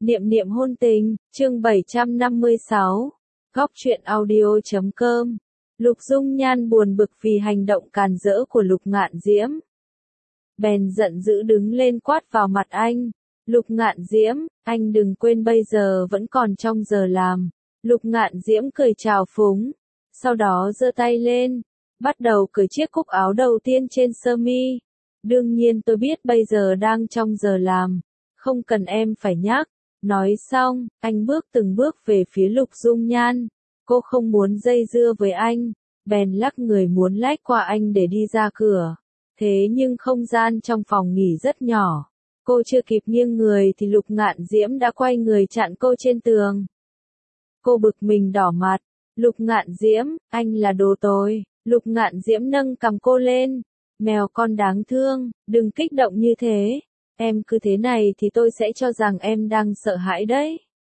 Niệm niệm hôn tình, chương 756. Góc truyện audio.com. Lục Dung Nhan buồn bực vì hành động càn rỡ của Lục Ngạn Diễm. Bèn giận dữ đứng lên quát vào mặt anh. Lục Ngạn Diễm, anh đừng quên bây giờ vẫn còn trong giờ làm. Lục Ngạn Diễm cười chào phúng. Sau đó giơ tay lên. Bắt đầu cởi chiếc cúc áo đầu tiên trên sơ mi. Đương nhiên tôi biết bây giờ đang trong giờ làm. Không cần em phải nhắc. Nói xong, anh bước từng bước về phía Lục Dung Nhan. Cô không muốn dây dưa với anh, bèn lắc người muốn lách qua anh để đi ra cửa. Thế nhưng không gian trong phòng nghỉ rất nhỏ. Cô chưa kịp nghiêng người thì Lục Ngạn Diễm đã quay người chặn cô trên tường. Cô bực mình đỏ mặt. Lục Ngạn Diễm, anh là đồ tồi. Lục Ngạn Diễm nâng cầm cô lên. Mèo con đáng thương, đừng kích động như thế. Em cứ thế này thì tôi sẽ cho rằng em đang sợ hãi đấy.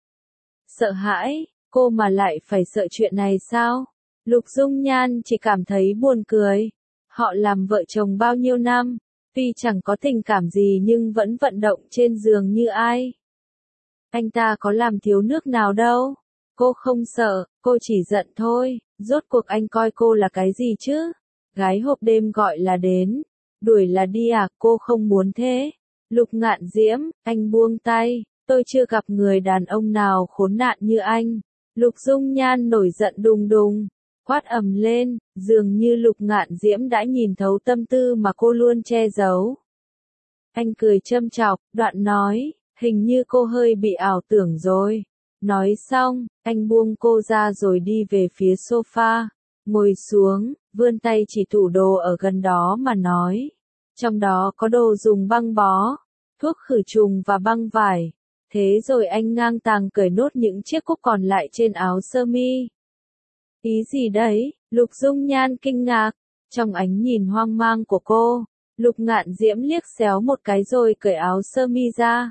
Sợ hãi, cô mà lại phải sợ chuyện này sao? Lục Dung Nhan chỉ cảm thấy buồn cười. Họ làm vợ chồng bao nhiêu năm, tuy chẳng có tình cảm gì nhưng vẫn vận động trên giường như ai. Anh ta có làm thiếu nước nào đâu. Cô không sợ, cô chỉ giận thôi. Rốt cuộc anh coi cô là cái gì chứ? Gái hộp đêm gọi là đến, đuổi là đi à? Cô không muốn thế. Lục Ngạn Diễm, anh buông tay, tôi chưa gặp người đàn ông nào khốn nạn như anh. Lục Dung Nhan nổi giận đùng đùng, quát ầm lên, dường như Lục Ngạn Diễm đã nhìn thấu tâm tư mà cô luôn che giấu. Anh cười châm chọc, đoạn nói, hình như cô hơi bị ảo tưởng rồi. Nói xong, anh buông cô ra rồi đi về phía sofa, ngồi xuống, vươn tay chỉ tủ đồ ở gần đó mà nói. Trong đó có đồ dùng băng bó, thuốc khử trùng và băng vải. Thế rồi anh ngang tàng cởi nốt những chiếc cúc còn lại trên áo sơ mi. Ý gì đấy? Lục Dung Nhan kinh ngạc. Trong ánh nhìn hoang mang của cô, Lục Ngạn Diễm liếc xéo một cái rồi cởi áo sơ mi ra.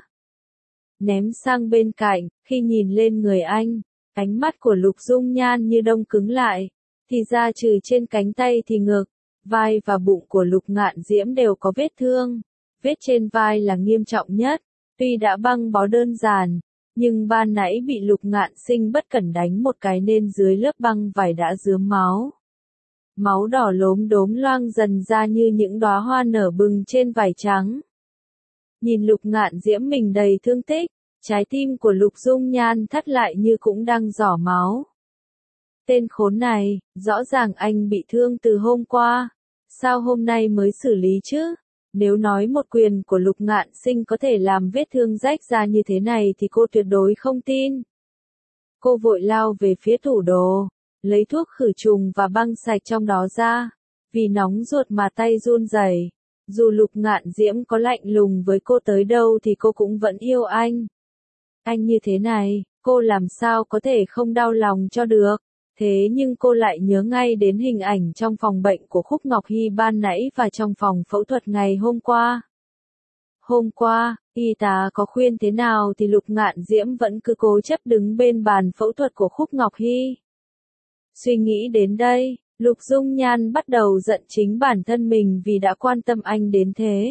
Ném sang bên cạnh, khi nhìn lên người anh, ánh mắt của Lục Dung Nhan như đông cứng lại. Thì ra trừ trên cánh tay thì ngực, vai và bụng của Lục Ngạn Diễm đều có vết thương. Vết trên vai là nghiêm trọng nhất, tuy đã băng bó đơn giản, nhưng ban nãy bị Lục Ngạn Sinh bất cẩn đánh một cái nên dưới lớp băng vải đã rướm máu. Máu đỏ lốm đốm loang dần ra như những đóa hoa nở bừng trên vải trắng. Nhìn Lục Ngạn Diễm mình đầy thương tích, trái tim của Lục Dung Nhan thắt lại như cũng đang rỏ máu. Tên khốn này, rõ ràng anh bị thương từ hôm qua, sao hôm nay mới xử lý chứ? Nếu nói một quyền của Lục Ngạn Sinh có thể làm vết thương rách ra như thế này thì cô tuyệt đối không tin. Cô vội lao về phía tủ đồ, lấy thuốc khử trùng và băng sạch trong đó ra. Vì nóng ruột mà tay run rẩy. Dù Lục Ngạn Diễm có lạnh lùng với cô tới đâu thì cô cũng vẫn yêu anh. Anh như thế này, cô làm sao có thể không đau lòng cho được. Thế nhưng cô lại nhớ ngay đến hình ảnh trong phòng bệnh của Khúc Ngọc Hy ban nãy và trong phòng phẫu thuật ngày hôm qua. Hôm qua, y tá có khuyên thế nào thì Lục Ngạn Diễm vẫn cứ cố chấp đứng bên bàn phẫu thuật của Khúc Ngọc Hy. Suy nghĩ đến đây, Lục Dung Nhan bắt đầu giận chính bản thân mình vì đã quan tâm anh đến thế.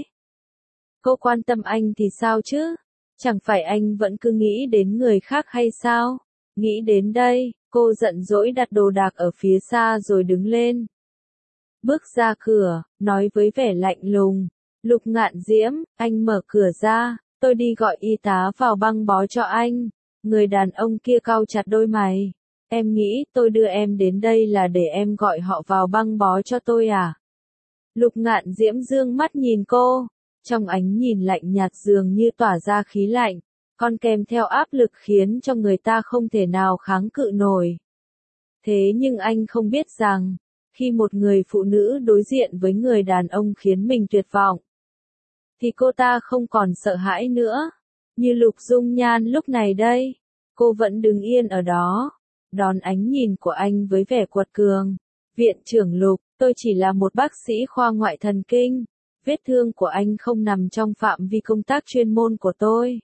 Cô quan tâm anh thì sao chứ? Chẳng phải anh vẫn cứ nghĩ đến người khác hay sao? Nghĩ đến đây, cô giận dỗi đặt đồ đạc ở phía xa rồi đứng lên. Bước ra cửa, nói với vẻ lạnh lùng. Lục Ngạn Diễm, anh mở cửa ra, tôi đi gọi y tá vào băng bó cho anh. Người đàn ông kia cau chặt đôi mày. Em nghĩ tôi đưa em đến đây là để em gọi họ vào băng bó cho tôi à? Lục Ngạn Diễm dương mắt nhìn cô. Trong ánh nhìn lạnh nhạt dường như tỏa ra khí lạnh, còn kèm theo áp lực khiến cho người ta không thể nào kháng cự nổi. Thế nhưng anh không biết rằng, khi một người phụ nữ đối diện với người đàn ông khiến mình tuyệt vọng, thì cô ta không còn sợ hãi nữa. Như Lục Dung Nhan lúc này đây, cô vẫn đứng yên ở đó, đón ánh nhìn của anh với vẻ quật cường. Viện trưởng Lục, tôi chỉ là một bác sĩ khoa ngoại thần kinh. Vết thương của anh không nằm trong phạm vi công tác chuyên môn của tôi.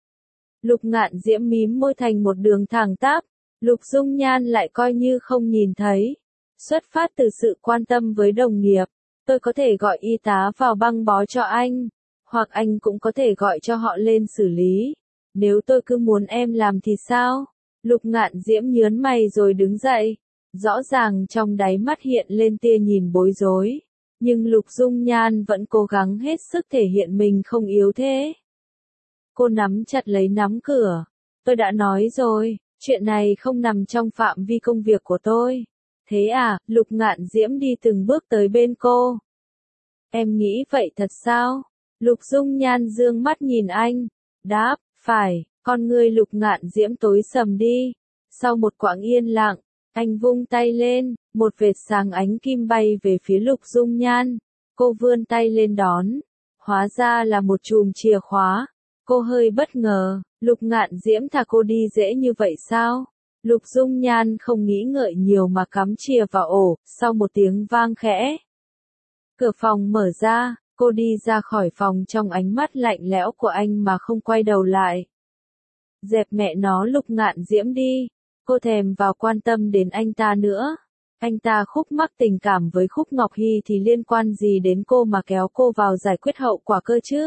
Lục Ngạn Diễm mím môi thành một đường thẳng tắp. Lục Dung Nhan lại coi như không nhìn thấy. Xuất phát từ sự quan tâm với đồng nghiệp, tôi có thể gọi y tá vào băng bó cho anh, hoặc anh cũng có thể gọi cho họ lên xử lý. Nếu tôi cứ muốn em làm thì sao? Lục Ngạn Diễm nhớn mày rồi đứng dậy. Rõ ràng trong đáy mắt hiện lên tia nhìn bối rối. Nhưng Lục Dung Nhan vẫn cố gắng hết sức thể hiện mình không yếu thế. Cô nắm chặt lấy nắm cửa. Tôi đã nói rồi, chuyện này không nằm trong phạm vi công việc của tôi. Thế à, Lục Ngạn Diễm đi từng bước tới bên cô. Em nghĩ vậy thật sao? Lục Dung Nhan dương mắt nhìn anh. Đáp, phải, con người Lục Ngạn Diễm tối sầm đi. Sau một quãng yên lặng, anh vung tay lên, một vệt sáng ánh kim bay về phía Lục Dung Nhan. Cô vươn tay lên đón. Hóa ra là một chùm chìa khóa. Cô hơi bất ngờ, Lục Ngạn Diễm thả cô đi dễ như vậy sao? Lục Dung Nhan không nghĩ ngợi nhiều mà cắm chìa vào ổ, sau một tiếng vang khẽ. Cửa phòng mở ra, cô đi ra khỏi phòng trong ánh mắt lạnh lẽo của anh mà không quay đầu lại. Dẹp mẹ nó Lục Ngạn Diễm đi, cô thèm vào quan tâm đến anh ta nữa. Anh ta khúc mắc tình cảm với Khúc Ngọc Hy thì liên quan gì đến cô mà kéo cô vào giải quyết hậu quả cơ chứ?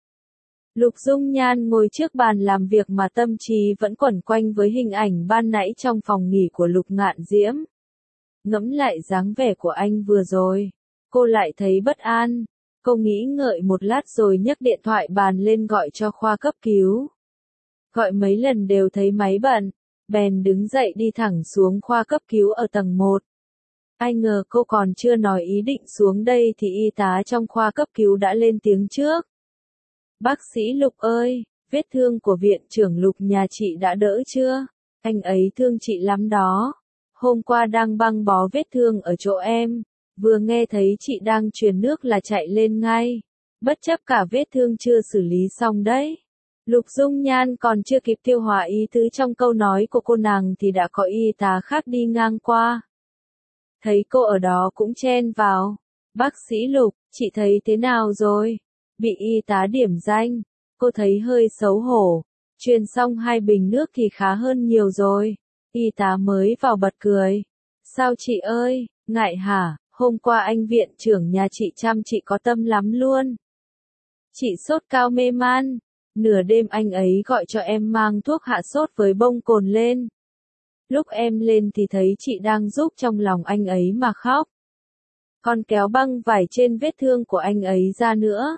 Lục Dung Nhan ngồi trước bàn làm việc mà tâm trí vẫn quẩn quanh với hình ảnh ban nãy trong phòng nghỉ của Lục Ngạn Diễm. Ngẫm lại dáng vẻ của anh vừa rồi, cô lại thấy bất an. Cô nghĩ ngợi một lát rồi nhấc điện thoại bàn lên gọi cho khoa cấp cứu. Gọi mấy lần đều thấy máy bận, bèn đứng dậy đi thẳng xuống khoa cấp cứu ở tầng 1. Ai ngờ cô còn chưa nói ý định xuống đây thì y tá trong khoa cấp cứu đã lên tiếng trước. Bác sĩ Lục ơi, vết thương của viện trưởng Lục nhà chị đã đỡ chưa? Anh ấy thương chị lắm đó. Hôm qua đang băng bó vết thương ở chỗ em, vừa nghe thấy chị đang truyền nước là chạy lên ngay. Bất chấp cả vết thương chưa xử lý xong đấy. Lục Dung Nhan còn chưa kịp tiêu hóa ý tứ trong câu nói của cô nàng thì đã có y tá khác đi ngang qua. Thấy cô ở đó cũng chen vào. Bác sĩ Lục, chị thấy thế nào rồi? Bị y tá điểm danh, cô thấy hơi xấu hổ. Truyền xong 2 bình nước thì khá hơn nhiều rồi. Y tá mới vào bật cười. Sao chị ơi, ngại hả? Hôm qua anh viện trưởng nhà chị chăm chị có tâm lắm luôn. Chị sốt cao mê man. Nửa đêm anh ấy gọi cho em mang thuốc hạ sốt với bông cồn lên. Lúc em lên thì thấy chị đang giúp trong lòng anh ấy mà khóc. Còn kéo băng vải trên vết thương của anh ấy ra nữa.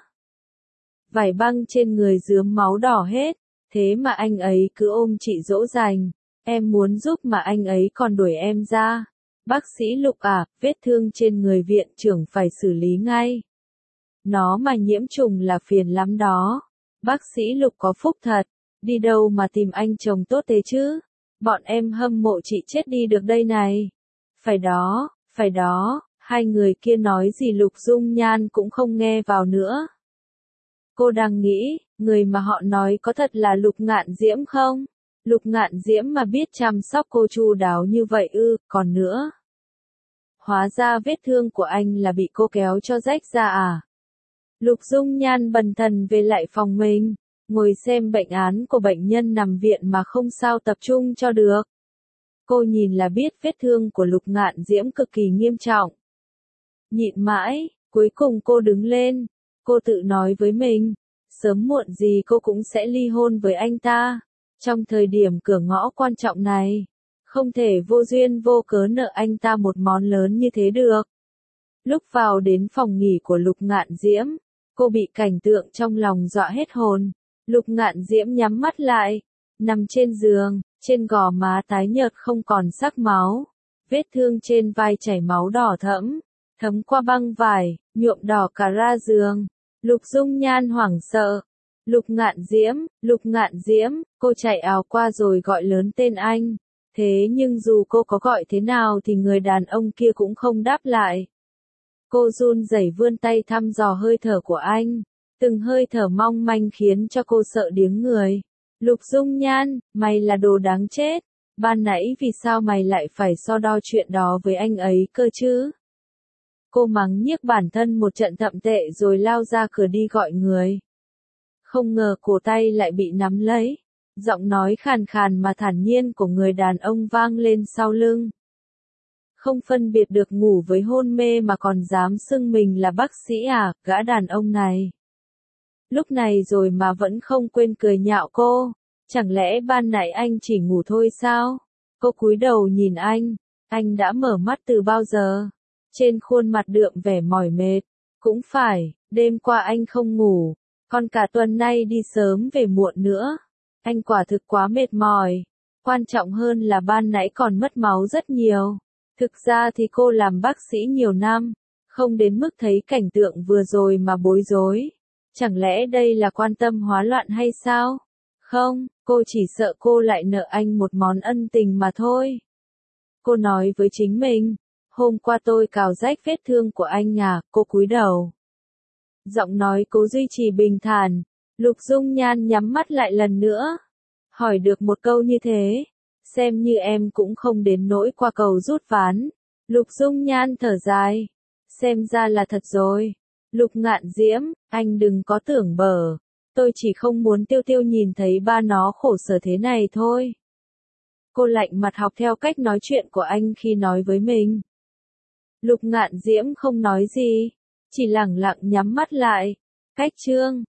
Vải băng trên người rướm máu đỏ hết, thế mà anh ấy cứ ôm chị dỗ dành. Em muốn giúp mà anh ấy còn đuổi em ra. Bác sĩ Lục à, vết thương trên người viện trưởng phải xử lý ngay. Nó mà nhiễm trùng là phiền lắm đó. Bác sĩ Lục có phúc thật, đi đâu mà tìm anh chồng tốt thế chứ? Bọn em hâm mộ chị chết đi được đây này. Phải đó, 2 người kia nói gì Lục Dung Nhan cũng không nghe vào nữa. Cô đang nghĩ, người mà họ nói có thật là Lục Ngạn Diễm không? Lục Ngạn Diễm mà biết chăm sóc cô chu đáo như vậy còn nữa. Hóa ra vết thương của anh là bị cô kéo cho rách ra à? Lục Dung Nhan bần thần về lại phòng mình, ngồi xem bệnh án của bệnh nhân nằm viện mà không sao tập trung cho được. Cô nhìn là biết vết thương của Lục Ngạn Diễm cực kỳ nghiêm trọng. Nhịn mãi, cuối cùng cô đứng lên. Cô tự nói với mình, sớm muộn gì cô cũng sẽ ly hôn với anh ta. Trong thời điểm cửa ngõ quan trọng này, không thể vô duyên vô cớ nợ anh ta một món lớn như thế được. Lúc vào đến phòng nghỉ của Lục Ngạn Diễm, cô bị cảnh tượng trong lòng dọa hết hồn. Lục Ngạn Diễm nhắm mắt lại, nằm trên giường, trên gò má tái nhợt không còn sắc máu. Vết thương trên vai chảy máu đỏ thẫm, thấm qua băng vải, nhuộm đỏ cả ra giường. Lục Dung Nhan hoảng sợ. Lục Ngạn Diễm, cô chạy ào qua rồi gọi lớn tên anh. Thế nhưng dù cô có gọi thế nào thì người đàn ông kia cũng không đáp lại. Cô run rẩy vươn tay thăm dò hơi thở của anh. Từng hơi thở mong manh khiến cho cô sợ điếng người. Lục Dung Nhan, mày là đồ đáng chết. Ban nãy vì sao mày lại phải so đo chuyện đó với anh ấy cơ chứ? Cô mắng nhiếc bản thân một trận thậm tệ rồi lao ra cửa đi gọi người. Không ngờ cổ tay lại bị nắm lấy. Giọng nói khàn khàn mà thản nhiên của người đàn ông vang lên sau lưng. Không phân biệt được ngủ với hôn mê mà còn dám xưng mình là bác sĩ à, gã đàn ông này. Lúc này rồi mà vẫn không quên cười nhạo cô. Chẳng lẽ ban nãy anh chỉ ngủ thôi sao? Cô cúi đầu nhìn anh đã mở mắt từ bao giờ? Trên khuôn mặt đượm vẻ mỏi mệt. Cũng phải, đêm qua anh không ngủ, còn cả tuần nay đi sớm về muộn nữa. Anh quả thực quá mệt mỏi. Quan trọng hơn là ban nãy còn mất máu rất nhiều. Thực ra thì cô làm bác sĩ nhiều năm, không đến mức thấy cảnh tượng vừa rồi mà bối rối. Chẳng lẽ đây là quan tâm hóa loạn hay sao? Không, cô chỉ sợ cô lại nợ anh một món ân tình mà thôi. Cô nói với chính mình, hôm qua tôi cào rách vết thương của anh à, cô cúi đầu. Giọng nói cố duy trì bình thản, Lục Dung Nhan nhắm mắt lại lần nữa. Hỏi được một câu như thế, xem như em cũng không đến nỗi qua cầu rút ván. Lục Dung Nhan thở dài, xem ra là thật rồi. Lục Ngạn Diễm, anh đừng có tưởng bở, tôi chỉ không muốn Tiêu Tiêu nhìn thấy ba nó khổ sở thế này thôi. Cô lạnh mặt học theo cách nói chuyện của anh khi nói với mình. Lục Ngạn Diễm không nói gì, chỉ lẳng lặng nhắm mắt lại. Cách chương